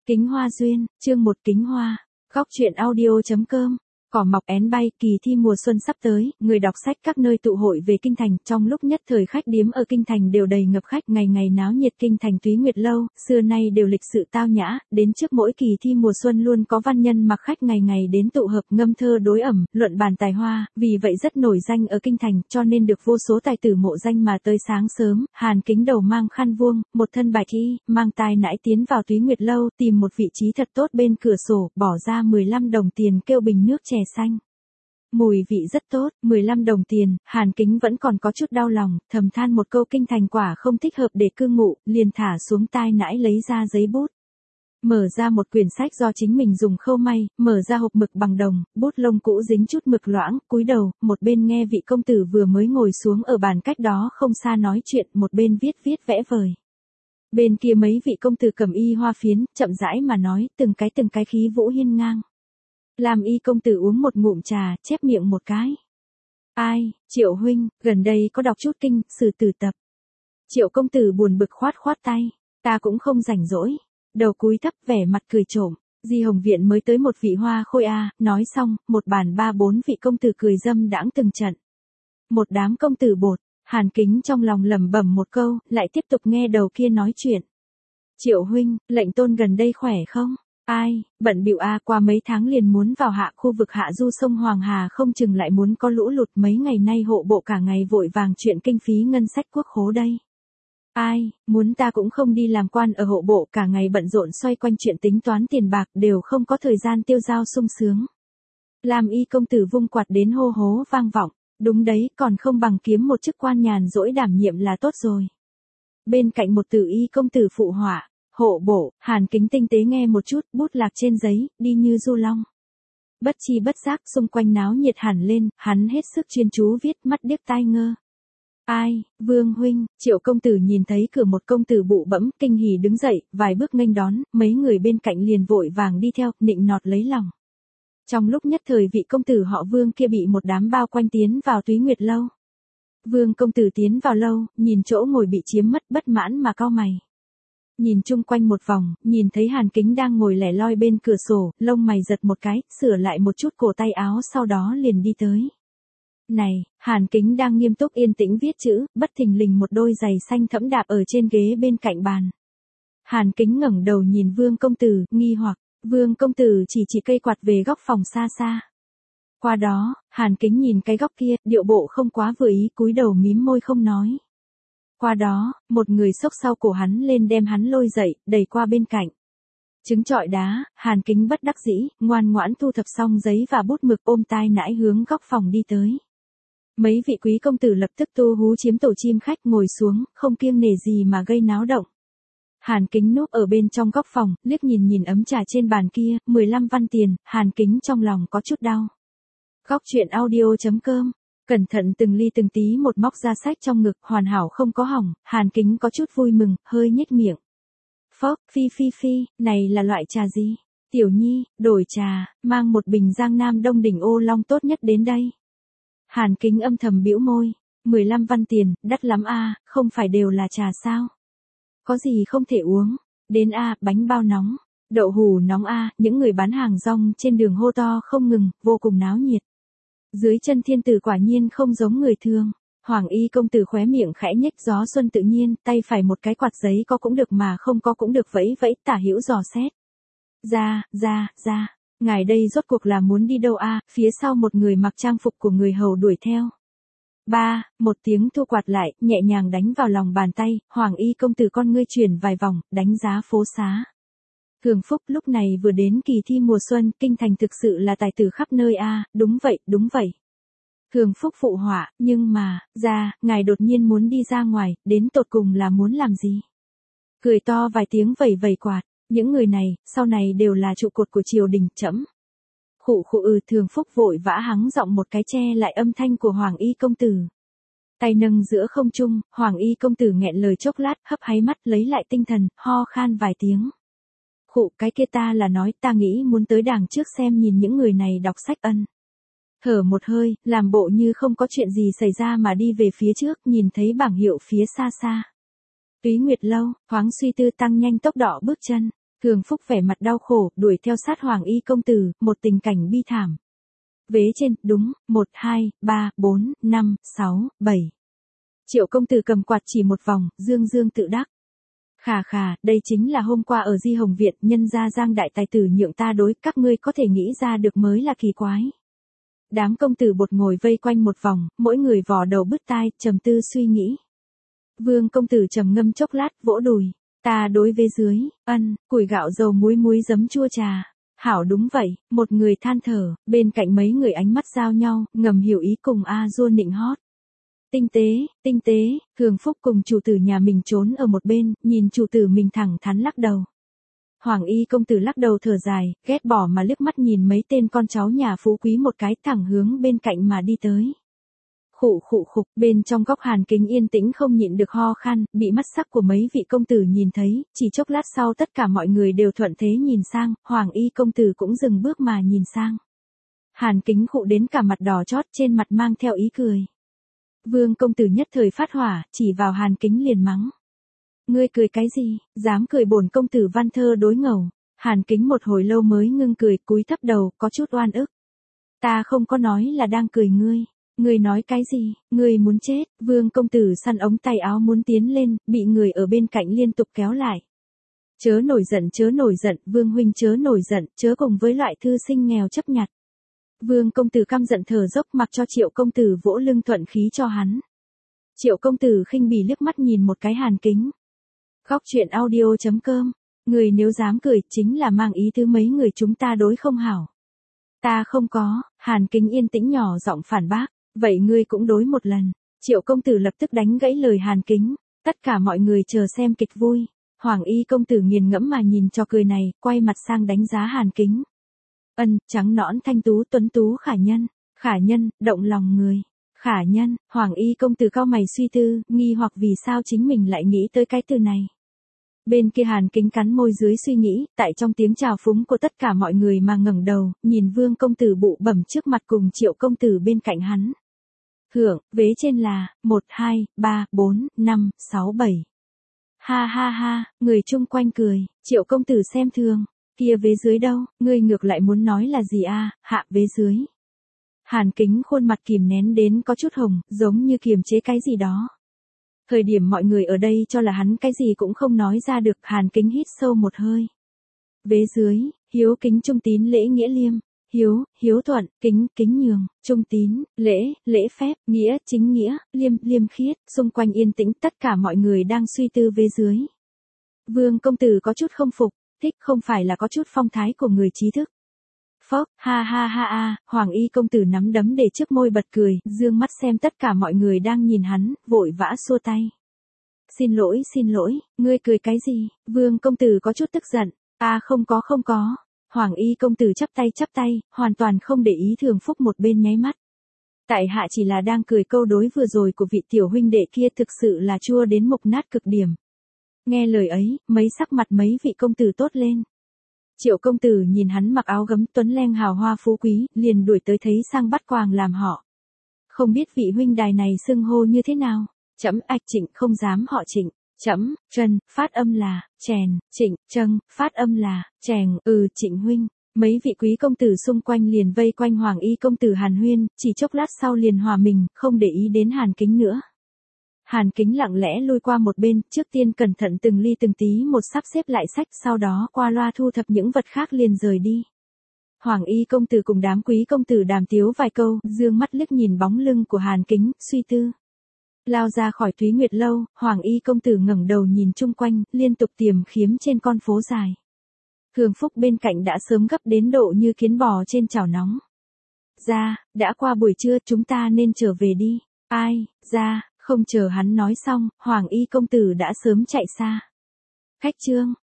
Kính Hoa Duyên, chương 1 Kính Hoa, góc truyện audio.com. Cỏ mọc én bay, kỳ thi mùa xuân sắp tới, người đọc sách các nơi tụ hội về kinh thành, trong lúc nhất thời khách điếm ở kinh thành đều đầy ngập khách, ngày ngày náo nhiệt. Kinh thành Túy Nguyệt lâu, xưa nay đều lịch sự tao nhã, đến trước mỗi kỳ thi mùa xuân luôn có văn nhân mặc khách ngày ngày đến tụ hợp ngâm thơ đối ẩm, luận bàn tài hoa, vì vậy rất nổi danh ở kinh thành, cho nên được vô số tài tử mộ danh mà tới sáng sớm. Hàn Kính đầu mang khăn vuông, một thân bạch y, mang tai nãi tiến vào Túy Nguyệt lâu, tìm một vị trí thật tốt bên cửa sổ, bỏ ra 15 đồng tiền kêu bình nước chè xanh. Mùi vị rất tốt, 15 đồng tiền, Hàn Kính vẫn còn có chút đau lòng, thầm than một câu kinh thành quả không thích hợp để cư ngụ, liền thả xuống tai nãi lấy ra giấy bút. Mở ra một quyển sách do chính mình dùng khâu may, mở ra hộp mực bằng đồng, bút lông cũ dính chút mực loãng, cúi đầu, một bên nghe vị công tử vừa mới ngồi xuống ở bàn cách đó không xa nói chuyện, một bên viết vẽ vời. Bên kia mấy vị công tử cầm y hoa phiến, chậm rãi mà nói, từng cái khí vũ hiên ngang. Làm y công tử uống một ngụm trà, chép miệng một cái. Ai, Triệu huynh, gần đây có đọc chút kinh, sử tử tập. Triệu công tử buồn bực khoát tay. Ta cũng không rảnh rỗi. Đầu cúi thấp vẻ mặt cười trộm. Di Hồng Viện mới tới một vị hoa khôi a, nói xong, một bàn 3-4 vị công tử cười dâm đãng từng trận. Một đám công tử bột, Hàn Kính trong lòng lẩm bẩm một câu, lại tiếp tục nghe đầu kia nói chuyện. Triệu huynh, lệnh tôn gần đây khỏe không? Ai, bận bịu a, qua mấy tháng liền muốn vào hạ khu vực hạ du sông Hoàng Hà, không chừng lại muốn có lũ lụt, mấy ngày nay hộ bộ cả ngày vội vàng chuyện kinh phí ngân sách quốc khố đây. Ai, muốn ta cũng không đi làm quan ở hộ bộ, cả ngày bận rộn xoay quanh chuyện tính toán tiền bạc, đều không có thời gian tiêu dao sung sướng. Làm y công tử vung quạt đến hô hố vang vọng, đúng đấy, còn không bằng kiếm một chức quan nhàn rỗi đảm nhiệm là tốt rồi. Bên cạnh một tử y công tử phụ họa. Hộ bộ, Hàn Kính tinh tế nghe một chút, bút lạc trên giấy, đi như du long. Bất chi bất giác, xung quanh náo nhiệt hẳn lên, hắn hết sức chuyên chú viết, mắt điếc tai ngơ. Ai, Vương huynh, Triệu công tử nhìn thấy cửa một công tử bụ bẫm, kinh hỉ đứng dậy, vài bước nghênh đón, mấy người bên cạnh liền vội vàng đi theo, nịnh nọt lấy lòng. Trong lúc nhất thời vị công tử họ Vương kia bị một đám bao quanh tiến vào Túy Nguyệt lâu. Vương công tử tiến vào lâu, nhìn chỗ ngồi bị chiếm mất, bất mãn mà cau mày. Nhìn chung quanh một vòng, nhìn thấy Hàn Kính đang ngồi lẻ loi bên cửa sổ, lông mày giật một cái, sửa lại một chút cổ tay áo, sau đó liền đi tới. Này, Hàn Kính đang nghiêm túc yên tĩnh viết chữ, bất thình lình một đôi giày xanh thẫm đạp ở trên ghế bên cạnh bàn. Hàn Kính ngẩng đầu nhìn Vương công tử, nghi hoặc, Vương công tử chỉ cây quạt về góc phòng xa xa. Qua đó, Hàn Kính nhìn cái góc kia, điệu bộ không quá vừa ý, cúi đầu mím môi không nói. Qua đó, một người xốc sau cổ hắn lên đem hắn lôi dậy, đẩy qua bên cạnh. Trứng trọi đá, Hàn Kính bất đắc dĩ, ngoan ngoãn thu thập xong giấy và bút mực, ôm tai nãi hướng góc phòng đi tới. Mấy vị quý công tử lập tức tu hú chiếm tổ chim khách, ngồi xuống, không kiêng nể gì mà gây náo động. Hàn Kính núp ở bên trong góc phòng, liếc nhìn ấm trà trên bàn kia, 15 văn tiền, Hàn Kính trong lòng có chút đau. Góc truyện audio.com. Cẩn thận từng ly từng tí một móc ra sách trong ngực, hoàn hảo không có hỏng, Hàn Kính có chút vui mừng, hơi nhếch miệng. Phốc, phi, này là loại trà gì? Tiểu Nhi, đổi trà, mang một bình Giang Nam Đông Đỉnh Ô Long tốt nhất đến đây. Hàn Kính âm thầm bĩu môi, 15 văn tiền, đắt lắm a, không phải đều là trà sao? Có gì không thể uống? Đến a, bánh bao nóng, đậu hủ nóng a, những người bán hàng rong trên đường hô to không ngừng, vô cùng náo nhiệt. Dưới chân thiên tử quả nhiên không giống người thường. Hoàng y công tử khóe miệng khẽ nhếch, gió xuân tự nhiên, tay phải một cái quạt giấy có cũng được mà không có cũng được, vẫy tả hữu dò xét. Ra, ngài đây rốt cuộc là muốn đi đâu a? Phía sau một người mặc trang phục của người hầu đuổi theo. Một tiếng thu quạt lại, nhẹ nhàng đánh vào lòng bàn tay, Hoàng y công tử con ngươi chuyển vài vòng, đánh giá phố xá. Thường Phúc, lúc này vừa đến kỳ thi mùa xuân, kinh thành thực sự là tài tử khắp nơi a, đúng vậy. Thường Phúc phụ họa, nhưng mà, ngài đột nhiên muốn đi ra ngoài, đến tột cùng là muốn làm gì? Cười to vài tiếng vẩy quạt, những người này, sau này đều là trụ cột của triều đình, trẫm. Khụ Thường Phúc vội vã hắng giọng một cái che lại âm thanh của Hoàng y công tử. Tay nâng giữa không trung, Hoàng y công tử nghẹn lời chốc lát, hấp háy mắt lấy lại tinh thần, ho khan vài tiếng. Cái kia ta là nói, ta nghĩ muốn tới đàng trước xem nhìn những người này đọc sách ân. Thở một hơi, làm bộ như không có chuyện gì xảy ra mà đi về phía trước, nhìn thấy bảng hiệu phía xa. Túy Nguyệt lâu, thoáng suy tư tăng nhanh tốc độ bước chân. Thường Phúc vẻ mặt đau khổ, đuổi theo sát Hoàng Y công tử, một tình cảnh bi thảm. Vế trên, đúng, 1, 2, 3, 4, 5, 6, 7. Triệu công tử cầm quạt chỉ một vòng, dương dương tự đắc. Khà khà, đây chính là hôm qua ở Di Hồng Viện, nhân gia Giang đại tài tử nhượng ta đối, các ngươi có thể nghĩ ra được mới là kỳ quái. Đám công tử bột ngồi vây quanh một vòng, mỗi người vò đầu bứt tai, trầm tư suy nghĩ. Vương công tử trầm ngâm chốc lát, vỗ đùi. Ta đối với dưới, củi gạo dầu muối muối giấm chua trà. Hảo đúng vậy, một người than thở, bên cạnh mấy người ánh mắt giao nhau, ngầm hiểu ý cùng A-dua nịnh hót. Tinh tế, Thường Phúc cùng chủ tử nhà mình trốn ở một bên, nhìn chủ tử mình thẳng thắn lắc đầu. Hoàng Y công tử lắc đầu thở dài, ghét bỏ mà liếc mắt nhìn mấy tên con cháu nhà phú quý một cái thẳng hướng bên cạnh mà đi tới. Khụ, bên trong góc Hàn Kính yên tĩnh không nhịn được ho khan, bị mắt sắc của mấy vị công tử nhìn thấy, chỉ chốc lát sau tất cả mọi người đều thuận thế nhìn sang, Hoàng Y công tử cũng dừng bước mà nhìn sang. Hàn Kính khụ đến cả mặt đỏ chót, trên mặt mang theo ý cười. Vương công tử nhất thời phát hỏa, chỉ vào Hàn Kính liền mắng. Ngươi cười cái gì, dám cười bổn công tử văn thơ đối ngầu. Hàn Kính một hồi lâu mới ngưng cười, cúi thấp đầu, có chút oan ức. Ta không có nói là đang cười ngươi. Ngươi nói cái gì, ngươi muốn chết. Vương công tử săn ống tay áo muốn tiến lên, bị người ở bên cạnh liên tục kéo lại. Chớ nổi giận, Vương huynh chớ nổi giận, chớ cùng với loại thư sinh nghèo chấp nhặt. Vương công tử căm giận thở dốc, mặc cho Triệu công tử vỗ lưng thuận khí cho hắn. Triệu công tử khinh bỉ liếc mắt nhìn một cái Hàn Kính. Góc truyện audio.com, người nếu dám cười chính là mang ý tứ mấy người chúng ta đối không hảo. Ta không có, Hàn Kính yên tĩnh nhỏ giọng phản bác, vậy ngươi cũng đối một lần. Triệu công tử lập tức đánh gãy lời Hàn Kính, tất cả mọi người chờ xem kịch vui. Hoàng Y công tử nghiền ngẫm mà nhìn cho cười này, quay mặt sang đánh giá Hàn Kính. Trắng nõn thanh tú tuấn tú khả nhân, động lòng người. Khả nhân, Hoàng Y công tử cau mày suy tư, nghi hoặc vì sao chính mình lại nghĩ tới cái từ này. Bên kia Hàn Kính cắn môi dưới suy nghĩ, tại trong tiếng chào phúng của tất cả mọi người mà ngẩng đầu, nhìn Vương công tử bụ bẩm trước mặt cùng Triệu công tử bên cạnh hắn. Hưởng, vế trên là, 1, 2, 3, 4, 5, 6, 7. Ha, người chung quanh cười, Triệu công tử xem thường, kia vế dưới đâu, ngươi ngược lại muốn nói là gì hạ vế dưới. Hàn Kính khuôn mặt kìm nén đến có chút hồng, giống như kiềm chế cái gì đó. Thời điểm mọi người ở đây cho là hắn cái gì cũng không nói ra được, Hàn Kính hít sâu một hơi. Vế dưới, hiếu kính trung tín lễ nghĩa liêm, hiếu thuận, kính nhường, trung tín, lễ phép, nghĩa, chính nghĩa, liêm khiết, xung quanh yên tĩnh tất cả mọi người đang suy tư vế dưới. Vương công tử có chút không phục, thích không phải là có chút phong thái của người trí thức. Phốc, ha, Hoàng Y công tử nắm đấm để trước môi bật cười, dương mắt xem tất cả mọi người đang nhìn hắn, vội vã xua tay. Xin lỗi, ngươi cười cái gì? Vương công tử có chút tức giận. Không có. Hoàng Y công tử chắp tay, hoàn toàn không để ý Thường Phúc một bên nháy mắt. Tại hạ chỉ là đang cười câu đối vừa rồi của vị tiểu huynh đệ kia thực sự là chua đến mục nát cực điểm. Nghe lời ấy, sắc mặt mấy vị công tử tốt lên. Triệu công tử nhìn hắn mặc áo gấm tuấn leng hào hoa phú quý, liền đuổi tới thấy sang bắt quàng làm họ. Không biết vị huynh đài này xưng hô như thế nào? Trẫm Trịnh không dám họ Trịnh. Trẫm Trần, phát âm là Chèn, Trịnh Trâng, phát âm là Chèng, Trịnh huynh. Mấy vị quý công tử xung quanh liền vây quanh Hoàng Y công tử Hàn Huyên, chỉ chốc lát sau liền hòa mình, không để ý đến Hàn Kính nữa. Hàn Kính lặng lẽ lui qua một bên, trước tiên cẩn thận từng ly từng tí một sắp xếp lại sách, sau đó qua loa thu thập những vật khác liền rời đi. Hoàng Y công tử cùng đám quý công tử đàm tiếu vài câu, dương mắt liếc nhìn bóng lưng của Hàn Kính, suy tư. Lao ra khỏi Thúy Nguyệt lâu, Hoàng Y công tử ngẩng đầu nhìn chung quanh, liên tục tìm kiếm trên con phố dài. Thường Phúc bên cạnh đã sớm gấp đến độ như kiến bò trên chảo nóng. Đã qua buổi trưa, chúng ta nên trở về đi. Không chờ hắn nói xong, Hoàng Y công tử đã sớm chạy xa. Khách trương,